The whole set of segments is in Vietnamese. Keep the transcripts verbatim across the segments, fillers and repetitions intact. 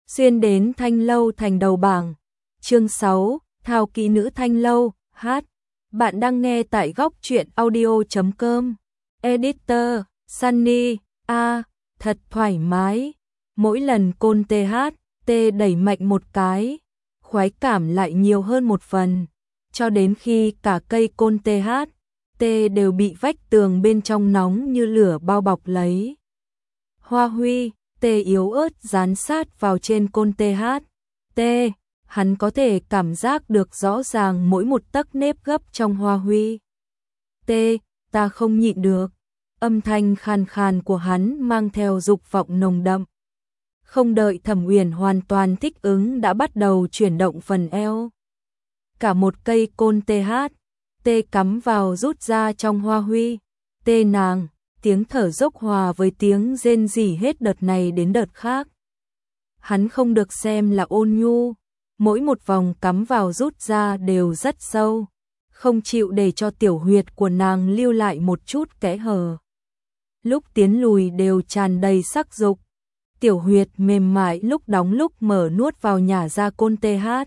xuyên đến Thanh Lâu thành đầu bảng. Chương sáu, Thao kỹ nữ Thanh Lâu, hát. Bạn đang nghe tại góc truyện audio chấm com. Editor, Sunny, a, thật thoải mái. Mỗi lần Côn tê hát, tê đẩy mạnh một cái, khoái cảm lại nhiều hơn một phần. Cho đến khi cả cây Côn tê hát, tê đều bị vách tường bên trong nóng như lửa bao bọc lấy. Hoa Huy, tê yếu ớt dán sát vào trên Côn tê hát. Tê, hắn có thể cảm giác được rõ ràng mỗi một tấc nếp gấp trong Hoa Huy. Tê, ta không nhịn được. Âm thanh khàn khàn của hắn mang theo dục vọng nồng đậm. Không đợi Thẩm Uyển hoàn toàn thích ứng đã bắt đầu chuyển động phần eo. Cả một cây Côn tê hát, tê cắm vào rút ra trong Hoa Huy. Tê nàng, tiếng thở dốc hòa với tiếng rên rỉ hết đợt này đến đợt khác. Hắn không được xem là ôn nhu, mỗi một vòng cắm vào rút ra đều rất sâu, không chịu để cho tiểu huyệt của nàng lưu lại một chút kẽ hở. Lúc tiến lùi đều tràn đầy sắc dục, tiểu huyệt mềm mại lúc đóng lúc mở nuốt vào nhả ra Côn tê hát.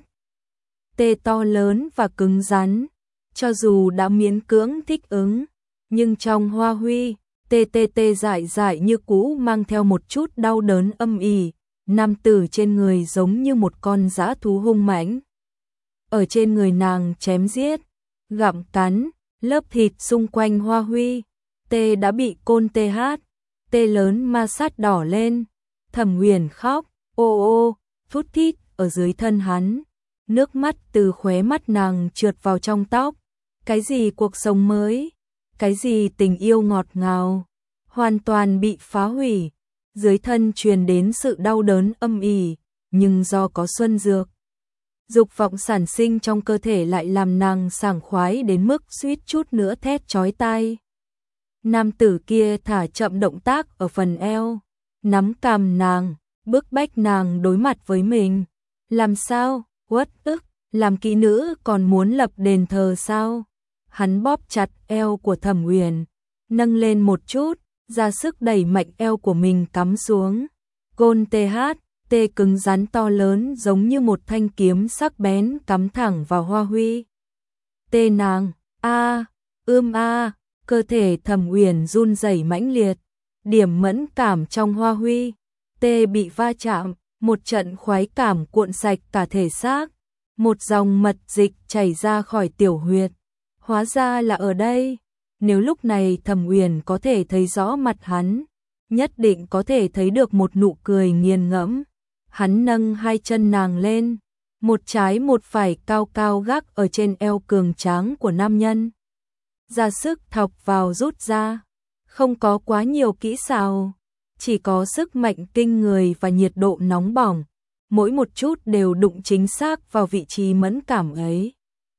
Tê to lớn và cứng rắn, cho dù đã miễn cưỡng thích ứng, nhưng trong Hoa Huy, tê tê tê dại dại như cũ mang theo một chút đau đớn âm ỉ. Nam tử trên người giống như một con dã thú hung mãnh. Ở trên người nàng chém giết, gặm cắn, lớp thịt xung quanh Hoa Huy, tê đã bị Côn tê hát, tê lớn ma sát đỏ lên. Thẩm Uyển khóc, ô ô, thút thít ở dưới thân hắn. Nước mắt từ khóe mắt nàng trượt vào trong tóc. Cái gì cuộc sống mới, cái gì tình yêu ngọt ngào, hoàn toàn bị phá hủy. Dưới thân truyền đến sự đau đớn âm ỉ, nhưng do có xuân dược, dục vọng sản sinh trong cơ thể lại làm nàng sảng khoái đến mức suýt chút nữa thét chói tai. Nam tử kia thả chậm động tác ở phần eo, nắm cằm nàng, bức bách nàng đối mặt với mình. Làm sao, uất ức, làm kỹ nữ còn muốn lập đền thờ sao? Hắn bóp chặt eo của Thẩm Uyển, nâng lên một chút, ra sức đẩy mạnh eo của mình cắm xuống. Côn tê hát, tê cứng rắn to lớn giống như một thanh kiếm sắc bén cắm thẳng vào Hoa Huy. Tê nàng, a, ưm a, cơ thể Thẩm Uyển run rẩy mãnh liệt, điểm mẫn cảm trong Hoa Huy, tê bị va chạm, một trận khoái cảm cuộn sạch cả thể xác, một dòng mật dịch chảy ra khỏi tiểu huyệt. Hóa ra là ở đây. Nếu lúc này Thẩm Uyển có thể thấy rõ mặt hắn, nhất định có thể thấy được một nụ cười nghiền ngẫm. Hắn nâng hai chân nàng lên, một trái một phải cao cao gác ở trên eo cường tráng của nam nhân. Ra sức thọc vào rút ra, không có quá nhiều kỹ xảo, chỉ có sức mạnh kinh người và nhiệt độ nóng bỏng, mỗi một chút đều đụng chính xác vào vị trí mẫn cảm ấy.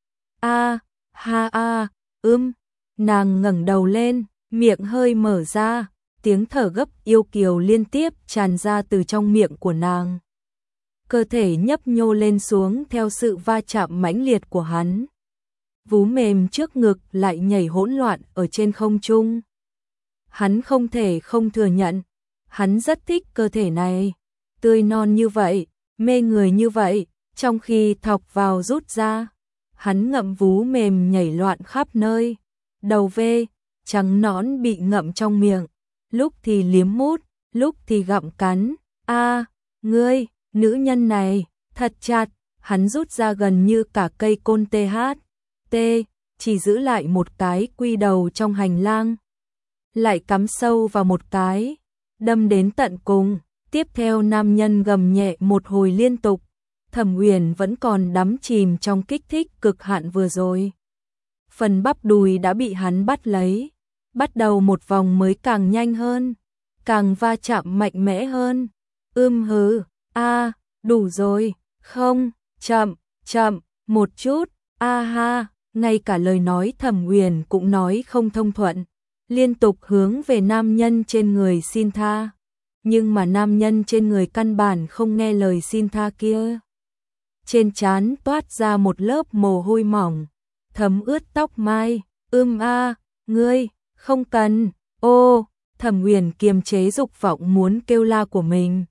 A, ha a, ưm. Nàng ngẩng đầu lên, miệng hơi mở ra, tiếng thở gấp yêu kiều liên tiếp tràn ra từ trong miệng của nàng. Cơ thể nhấp nhô lên xuống theo sự va chạm mãnh liệt của hắn. Vú mềm trước ngực lại nhảy hỗn loạn ở trên không trung. Hắn không thể không thừa nhận, hắn rất thích cơ thể này, tươi non như vậy, mê người như vậy, trong khi thọc vào rút ra, hắn ngậm vú mềm nhảy loạn khắp nơi. Đầu vê, trắng nõn bị ngậm trong miệng, lúc thì liếm mút, lúc thì gặm cắn. A, ngươi, nữ nhân này, thật chặt, hắn rút ra gần như cả cây Côn tê hát. Tê, chỉ giữ lại một cái quy đầu trong hành lang. Lại cắm sâu vào một cái, đâm đến tận cùng. Tiếp theo nam nhân gầm nhẹ một hồi liên tục. Thẩm Uyển vẫn còn đắm chìm trong kích thích cực hạn vừa rồi. Phần bắp đùi đã bị hắn bắt lấy, bắt đầu một vòng mới càng nhanh hơn, càng va chạm mạnh mẽ hơn. Ưm hừ, a, đủ rồi, không, chậm, chậm, một chút, a ha, ngay cả lời nói Thẩm Uyển cũng nói không thông thuận, liên tục hướng về nam nhân trên người xin tha, nhưng mà nam nhân trên người căn bản không nghe lời xin tha kia. Trên trán toát ra một lớp mồ hôi mỏng, thấm ướt tóc mai. Ưm a, ngươi, không cần. Ô, Thẩm Uyển kiềm chế dục vọng muốn kêu la của mình,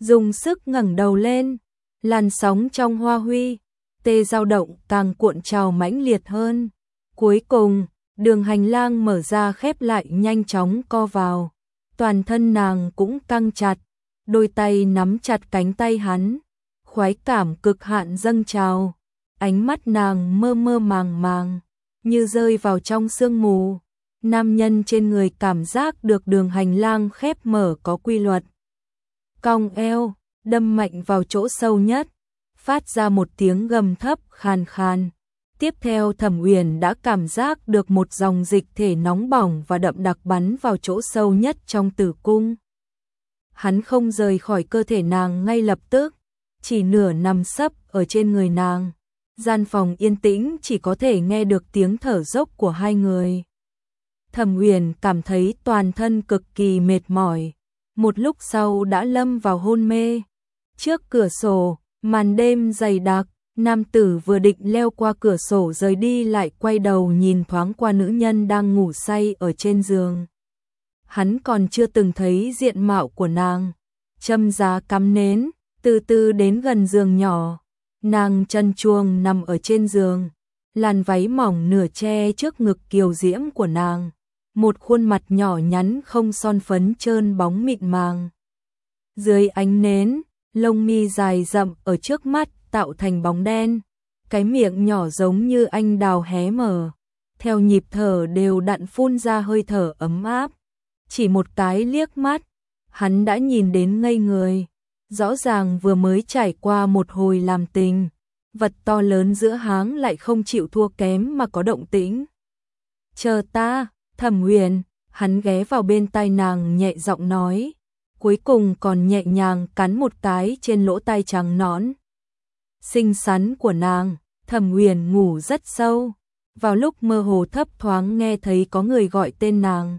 dùng sức ngẩng đầu lên, làn sóng trong hoa huy, tê dao động càng cuộn trào mãnh liệt hơn. Cuối cùng, đường hành lang mở ra khép lại nhanh chóng co vào, toàn thân nàng cũng căng chặt, đôi tay nắm chặt cánh tay hắn, khoái cảm cực hạn dâng trào, ánh mắt nàng mơ mơ màng màng, như rơi vào trong sương mù. Nam nhân trên người cảm giác được đường hành lang khép mở có quy luật. Cong eo, đâm mạnh vào chỗ sâu nhất, phát ra một tiếng gầm thấp khàn khàn. Tiếp theo Thẩm Uyển đã cảm giác được một dòng dịch thể nóng bỏng và đậm đặc bắn vào chỗ sâu nhất trong tử cung. Hắn không rời khỏi cơ thể nàng ngay lập tức, chỉ nửa nằm sấp ở trên người nàng. Gian phòng yên tĩnh chỉ có thể nghe được tiếng thở dốc của hai người. Thẩm Uyển cảm thấy toàn thân cực kỳ mệt mỏi, một lúc sau đã lâm vào hôn mê. Trước cửa sổ, màn đêm dày đặc, nam tử vừa định leo qua cửa sổ rời đi lại quay đầu nhìn thoáng qua nữ nhân đang ngủ say ở trên giường. Hắn còn chưa từng thấy diện mạo của nàng. Châm giá cắm nến, từ từ đến gần giường nhỏ. Nàng chân chuồng nằm ở trên giường, làn váy mỏng nửa che trước ngực kiều diễm của nàng. Một khuôn mặt nhỏ nhắn không son phấn trơn bóng mịn màng. Dưới ánh nến, lông mi dài rậm ở trước mắt tạo thành bóng đen, cái miệng nhỏ giống như anh đào hé mở, theo nhịp thở đều đặn phun ra hơi thở ấm áp. Chỉ một cái liếc mắt, hắn đã nhìn đến ngây người, rõ ràng vừa mới trải qua một hồi làm tình, vật to lớn giữa háng lại không chịu thua kém mà có động tĩnh. Chờ ta, Thẩm Uyển, hắn ghé vào bên tai nàng nhẹ giọng nói, cuối cùng còn nhẹ nhàng cắn một cái trên lỗ tai trắng nõn xinh xắn của nàng. Thẩm Uyển ngủ rất sâu, vào lúc mơ hồ thấp thoáng nghe thấy có người gọi tên nàng,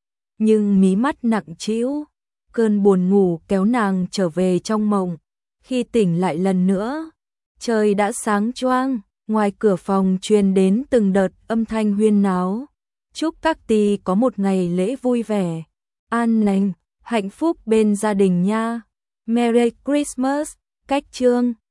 nhưng mí mắt nặng trĩu, cơn buồn ngủ kéo nàng trở về trong mộng. Khi tỉnh lại lần nữa, trời đã sáng choang, ngoài cửa phòng truyền đến từng đợt âm thanh huyên náo. Chúc các tì có một ngày lễ vui vẻ, an lành, hạnh phúc bên gia đình nha. Merry Christmas. Cách chương